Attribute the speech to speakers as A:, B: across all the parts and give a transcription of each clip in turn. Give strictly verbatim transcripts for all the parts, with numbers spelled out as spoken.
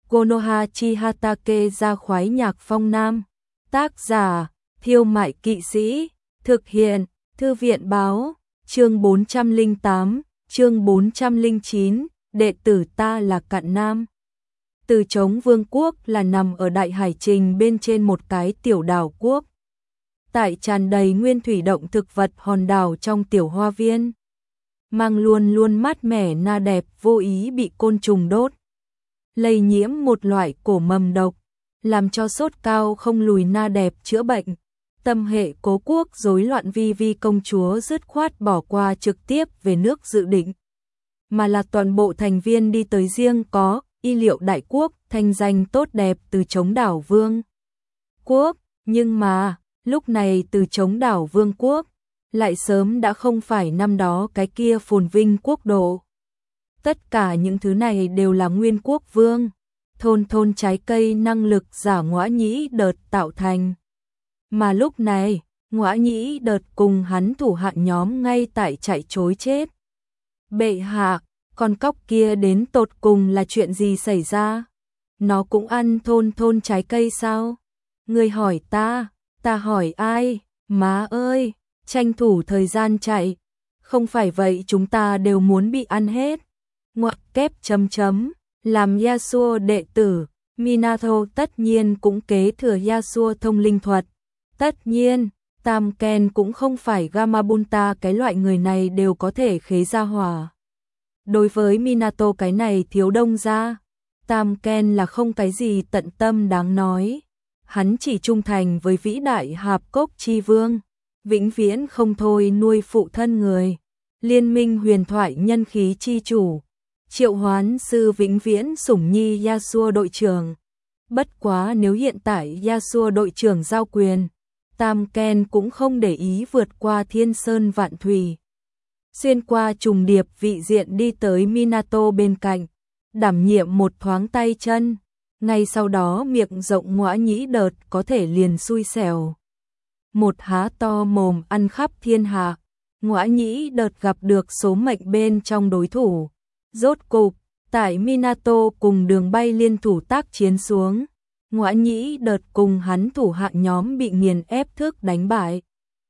A: Konoha Chihatake ra khoái nhạc phong nam. Tác giả, Thiêu Mại Kỵ Sĩ. Thực hiện, Thư viện báo. Chương bốn trăm lẻ tám, chương bốn trăm lẻ chín, đệ tử ta là Cạn Nam. Từ Trống Vương quốc là nằm ở đại hải trình bên trên một cái tiểu đảo quốc. Tại tràn đầy nguyên thủy động thực vật hòn đảo trong tiểu hoa viên. Mang luôn luôn mát mẻ na đẹp vô ý bị côn trùng đốt. Lây nhiễm một loại cổ mầm độc, làm cho sốt cao không lùi na đẹp chữa bệnh. Tâm hệ cố quốc rối loạn vi vi công chúa dứt khoát bỏ qua trực tiếp về nước dự định. Mà là toàn bộ thành viên đi tới riêng có y liệu đại quốc, thanh danh tốt đẹp từ Trống đảo Vương quốc. Nhưng mà, lúc này từ Trống đảo Vương quốc, lại sớm đã không phải năm đó cái kia phồn vinh quốc độ. Tất cả những thứ này đều là nguyên quốc vương, thôn thôn trái cây năng lực giả Ngõa Nhĩ Đợt tạo thành. Mà lúc này, Ngõa Nhĩ Đợt cùng hắn thủ hạ nhóm ngay tại chạy trối chết. Bệ hạ, con cóc kia đến tột cùng là chuyện gì xảy ra? Nó cũng ăn thôn thôn trái cây sao? Người hỏi ta, ta hỏi ai? Má ơi, tranh thủ thời gian chạy. Không phải vậy chúng ta đều muốn bị ăn hết. Ngoặc kép chấm chấm, làm Yasuo đệ tử, Minato tất nhiên cũng kế thừa Yasuo thông linh thuật. Tất nhiên, Tam Ken cũng không phải Gamabunta cái loại người này đều có thể khế ra hỏa. Đối với Minato cái này thiếu đông ra, Tam Ken là không cái gì tận tâm đáng nói. Hắn chỉ trung thành với vĩ đại Hạp Cốc Chi Vương, vĩnh viễn không thôi nuôi phụ thân người. Liên minh huyền thoại nhân khí chi chủ, triệu hoán sư vĩnh viễn sủng nhi Yasuo đội trưởng. Bất quá nếu hiện tại Yasuo đội trưởng giao quyền, Tam Ken cũng không để ý vượt qua thiên sơn vạn thủy. Xuyên qua trùng điệp vị diện đi tới Minato bên cạnh, đảm nhiệm một thoáng tay chân. Ngay sau đó miệng rộng Ngõa Nhĩ Đợt có thể liền xui xẻo. Một há to mồm ăn khắp thiên hạ, Ngõa Nhĩ Đợt gặp được số mệnh bên trong đối thủ. Rốt cục, tại Minato cùng Đường Bay liên thủ tác chiến xuống, Ngõa Nhĩ Đợt cùng hắn thủ hạ nhóm bị nghiền ép thức đánh bại.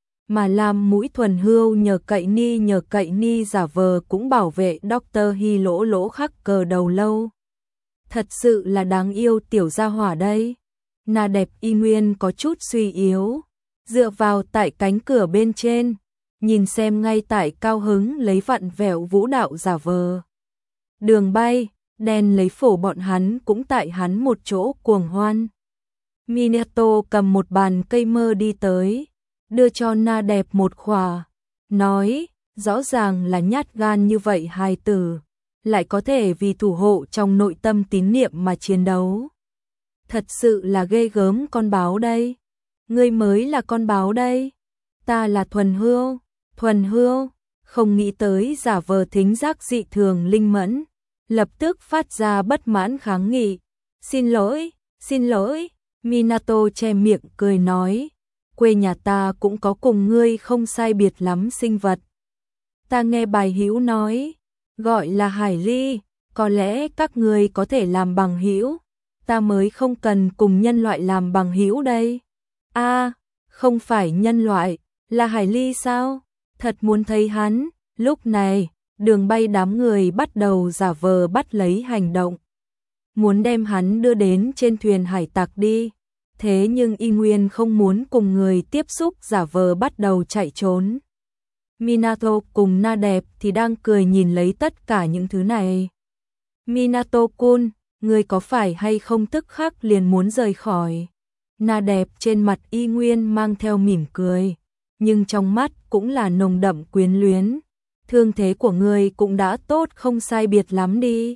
A: Mà làm mũi thuần hươu nhờ cậy ni nhờ cậy ni giả vờ cũng bảo vệ Doctor Hy lỗ lỗ khắc cờ đầu lâu. Thật sự là đáng yêu tiểu gia hỏa đây. Na đẹp y nguyên có chút suy yếu, dựa vào tại cánh cửa bên trên, nhìn xem ngay tại cao hứng lấy vặn vẹo vũ đạo giả vờ. Đường Bay, đen lấy phổ bọn hắn cũng tại hắn một chỗ cuồng hoan. Minato cầm một bàn cây mơ đi tới, đưa cho Na đẹp một khỏa, nói, rõ ràng là nhát gan như vậy hài tử, lại có thể vì thủ hộ trong nội tâm tín niệm mà chiến đấu. Thật sự là ghê gớm con báo đây. Ngươi mới là con báo đây. Ta là thuần hươu, thuần hươu, không nghĩ tới giả vờ thính giác dị thường linh mẫn, lập tức phát ra bất mãn kháng nghị. Xin lỗi, xin lỗi, Minato che miệng cười nói, quê nhà ta cũng có cùng ngươi không sai biệt lắm sinh vật. Ta nghe bài hữu nói, gọi là hải ly, có lẽ các ngươi có thể làm bằng hữu, ta mới không cần cùng nhân loại làm bằng hữu đây. A, à, không phải nhân loại, là hải ly sao? Thật muốn thấy hắn. Lúc này, Đường Bay đám người bắt đầu giả vờ bắt lấy hành động, muốn đem hắn đưa đến trên thuyền hải tặc đi. Thế nhưng y nguyên không muốn cùng người tiếp xúc, giả vờ bắt đầu chạy trốn. Minato cùng Na đẹp thì đang cười nhìn lấy tất cả những thứ này. Minato-kun, người có phải hay không tức khắc liền muốn rời khỏi? Na đẹp trên mặt y nguyên mang theo mỉm cười, nhưng trong mắt cũng là nồng đậm quyến luyến. Thương thế của người cũng đã tốt không sai biệt lắm đi.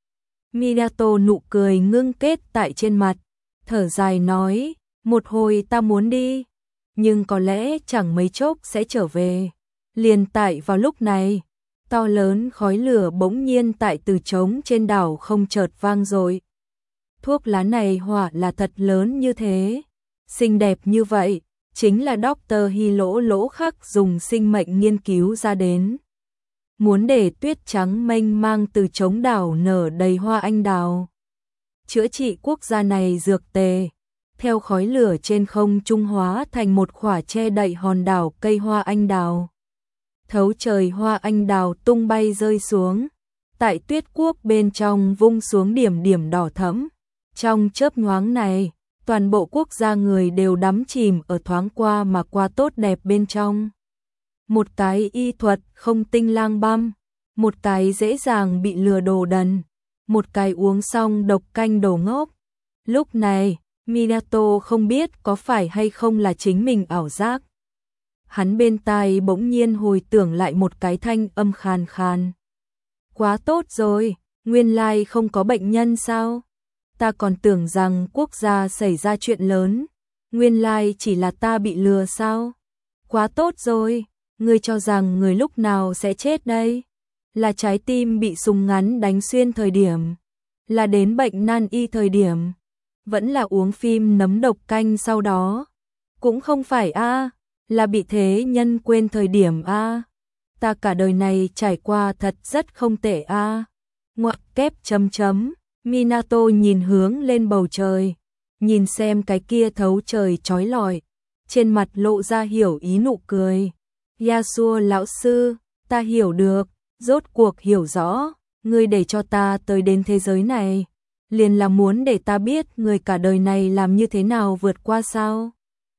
A: Minato nụ cười ngưng kết tại trên mặt, thở dài nói, một hồi ta muốn đi, nhưng có lẽ chẳng mấy chốc sẽ trở về. Liền tại vào lúc này, to lớn khói lửa bỗng nhiên tại từ trống trên đảo không chợt vang dội. Thuốc lá này hỏa là thật lớn như thế, xinh đẹp như vậy, chính là Doctor Hy lỗ lỗ khắc dùng sinh mệnh nghiên cứu ra đến. Muốn để tuyết trắng mênh mang từ trống đảo nở đầy hoa anh đào. chữa trị quốc gia này dược tề. Theo khói lửa trên không trung hóa thành một khỏa che đậy hòn đảo cây hoa anh đào. Thấu trời hoa anh đào tung bay rơi xuống. Tại Tuyết Quốc bên trong vung xuống điểm điểm đỏ thẫm. Trong chớp nhoáng này, toàn bộ quốc gia người đều đắm chìm ở thoáng qua mà qua tốt đẹp bên trong. Một cái y thuật không tinh lang băm, một cái dễ dàng bị lừa đồ đần, một cái uống xong độc canh đồ ngốc. Lúc này, Minato không biết có phải hay không là chính mình ảo giác. Hắn bên tai bỗng nhiên hồi tưởng lại một cái thanh âm khàn khàn. Quá tốt rồi, nguyên lai không có bệnh nhân sao? Ta còn tưởng rằng quốc gia xảy ra chuyện lớn, nguyên lai chỉ là ta bị lừa sao? Quá tốt rồi, ngươi cho rằng người lúc nào sẽ chết đây? Là trái tim bị súng ngắn đánh xuyên thời điểm, là đến bệnh nan y thời điểm, vẫn là uống phim nấm độc canh sau đó. Cũng không phải a, là bị thế nhân quên thời điểm a. Ta cả đời này trải qua thật rất không tệ a. Ngoặc kép chấm chấm. Minato nhìn hướng lên bầu trời, nhìn xem cái kia thấu trời chói lọi, trên mặt lộ ra hiểu ý nụ cười. Yasuo lão sư, ta hiểu được, rốt cuộc hiểu rõ, ngươi để cho ta tới đến thế giới này, liền là muốn để ta biết người cả đời này làm như thế nào vượt qua sao?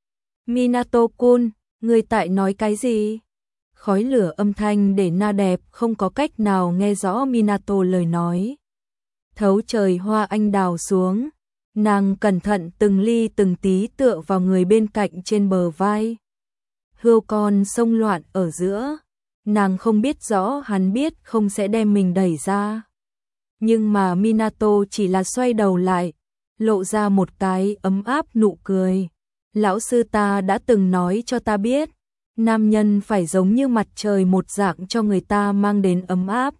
A: Minato-kun, ngươi tại nói cái gì? Khói lửa âm thanh để Na Đẹp không có cách nào nghe rõ Minato lời nói. Thấu trời hoa anh đào xuống, nàng cẩn thận từng ly từng tí tựa vào người bên cạnh trên bờ vai. Hươu con sông loạn ở giữa, nàng không biết rõ hắn biết không sẽ đem mình đẩy ra. Nhưng mà Minato chỉ là xoay đầu lại, lộ ra một cái ấm áp nụ cười. Lão sư ta đã từng nói cho ta biết, nam nhân phải giống như mặt trời một dạng cho người ta mang đến ấm áp.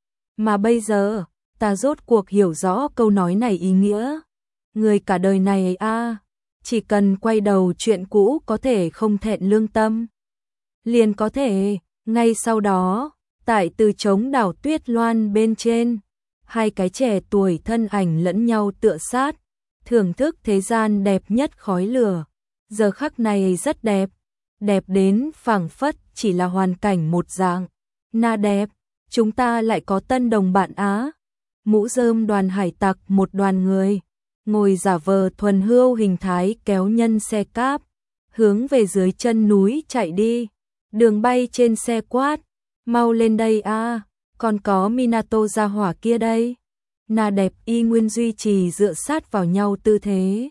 A: Mà bây giờ, ta rốt cuộc hiểu rõ câu nói này ý nghĩa. Người cả đời này a, chỉ cần quay đầu chuyện cũ có thể không thẹn lương tâm. Liền có thể, ngay sau đó, tại từ trống đảo Tuyết Loan bên trên, hai cái trẻ tuổi thân ảnh lẫn nhau tựa sát, thưởng thức thế gian đẹp nhất khói lửa. Giờ khắc này rất đẹp, đẹp đến phảng phất chỉ là hoàn cảnh một dạng. Na Đẹp, chúng ta lại có tân đồng bạn á. Mũ rơm đoàn hải tặc một đoàn người, ngồi giả vờ thuần hươu hình thái kéo nhân xe cáp, hướng về dưới chân núi chạy đi. Đường bay trên xe quát, mau lên đây a, còn có Minato gia hỏa kia đây. Na Đẹp y nguyên duy trì dựa sát vào nhau tư thế.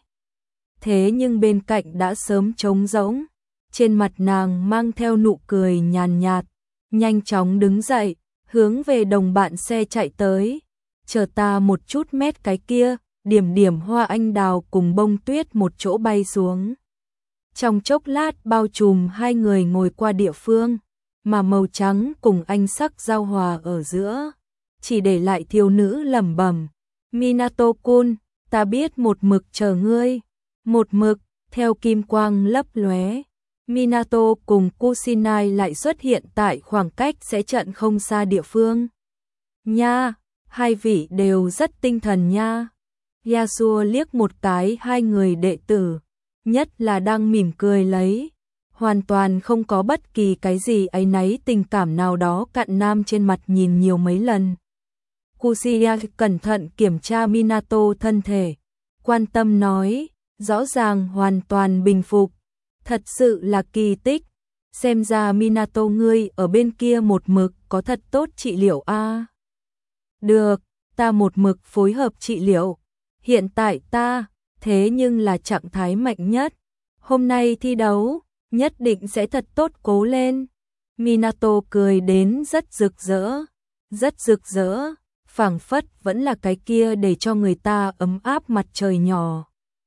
A: Thế nhưng bên cạnh đã sớm trống rỗng, trên mặt nàng mang theo nụ cười nhàn nhạt, nhanh chóng đứng dậy, hướng về đồng bạn xe chạy tới. Chờ ta một chút mét cái kia, điểm điểm hoa anh đào cùng bông tuyết một chỗ bay xuống. Trong chốc lát bao trùm hai người ngồi qua địa phương, mà màu trắng cùng anh sắc giao hòa ở giữa, chỉ để lại thiếu nữ lẩm bẩm, Minato-kun, ta biết một mực chờ ngươi, một mực, theo kim quang lấp lóe. Minato cùng Kusinai lại xuất hiện tại khoảng cách sẽ trận không xa địa phương. Nha, hai vị đều rất tinh thần nha. Yasuo liếc một cái hai người đệ tử, nhất là đang mỉm cười lấy, hoàn toàn không có bất kỳ cái gì áy náy tình cảm nào đó cặn nam trên mặt nhìn nhiều mấy lần. Kusinai cẩn thận kiểm tra Minato thân thể, quan tâm nói, rõ ràng hoàn toàn bình phục, thật sự là kỳ tích, xem ra Minato ngươi ở bên kia một mực có thật tốt trị liệu a. Được, ta một mực phối hợp trị liệu, hiện tại ta, thế nhưng là trạng thái mạnh nhất, hôm nay thi đấu, nhất định sẽ thật tốt cố lên. Minato cười đến rất rực rỡ, rất rực rỡ, phảng phất vẫn là cái kia để cho người ta ấm áp mặt trời nhỏ.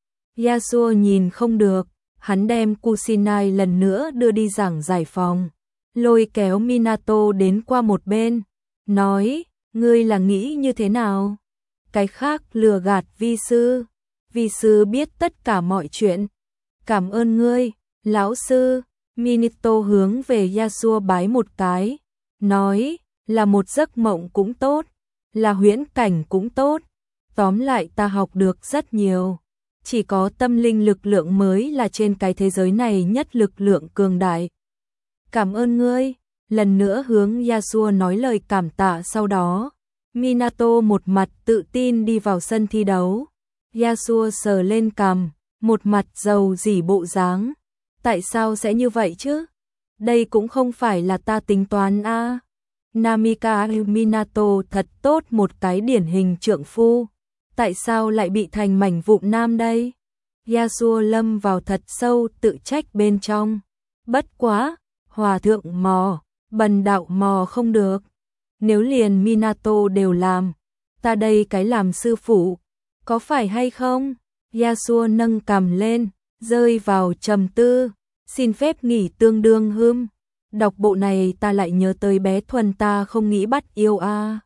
A: Yasuo nhìn không được, hắn đem Kusinai lần nữa đưa đi giảng giải phòng, lôi kéo Minato đến qua một bên, nói, ngươi là nghĩ như thế nào? Cái khác lừa gạt vi sư, vi sư biết tất cả mọi chuyện. Cảm ơn ngươi, lão sư. Minato hướng về Yasuo bái một cái, nói, là một giấc mộng cũng tốt, là huyễn cảnh cũng tốt, Tóm lại ta học được rất nhiều. Chỉ có tâm linh lực lượng mới là trên cái thế giới này nhất lực lượng cường đại. Cảm ơn ngươi. Lần nữa hướng Yasuo nói lời cảm tạ, sau đó Minato một mặt tự tin đi vào sân thi đấu. Yasuo sờ lên cằm, một mặt giàu dỉ bộ dáng. Tại sao sẽ như vậy chứ? Đây cũng không phải là ta tính toán a. À. Namika Minato thật tốt, một cái điển hình trượng phu. Tại sao lại bị thành mảnh vụn nam đây? Yasuo lâm vào thật sâu tự trách bên trong. Bất quá, hòa thượng mò, bần đạo mò không được. Nếu liền Minato đều làm, ta đây cái làm sư phụ, có phải hay không? Yasuo nâng cằm lên, rơi vào trầm tư. Xin phép nghỉ tương đương hưm. Đọc bộ này ta lại nhớ tới bé Thuần, ta không nghĩ bắt yêu a. À.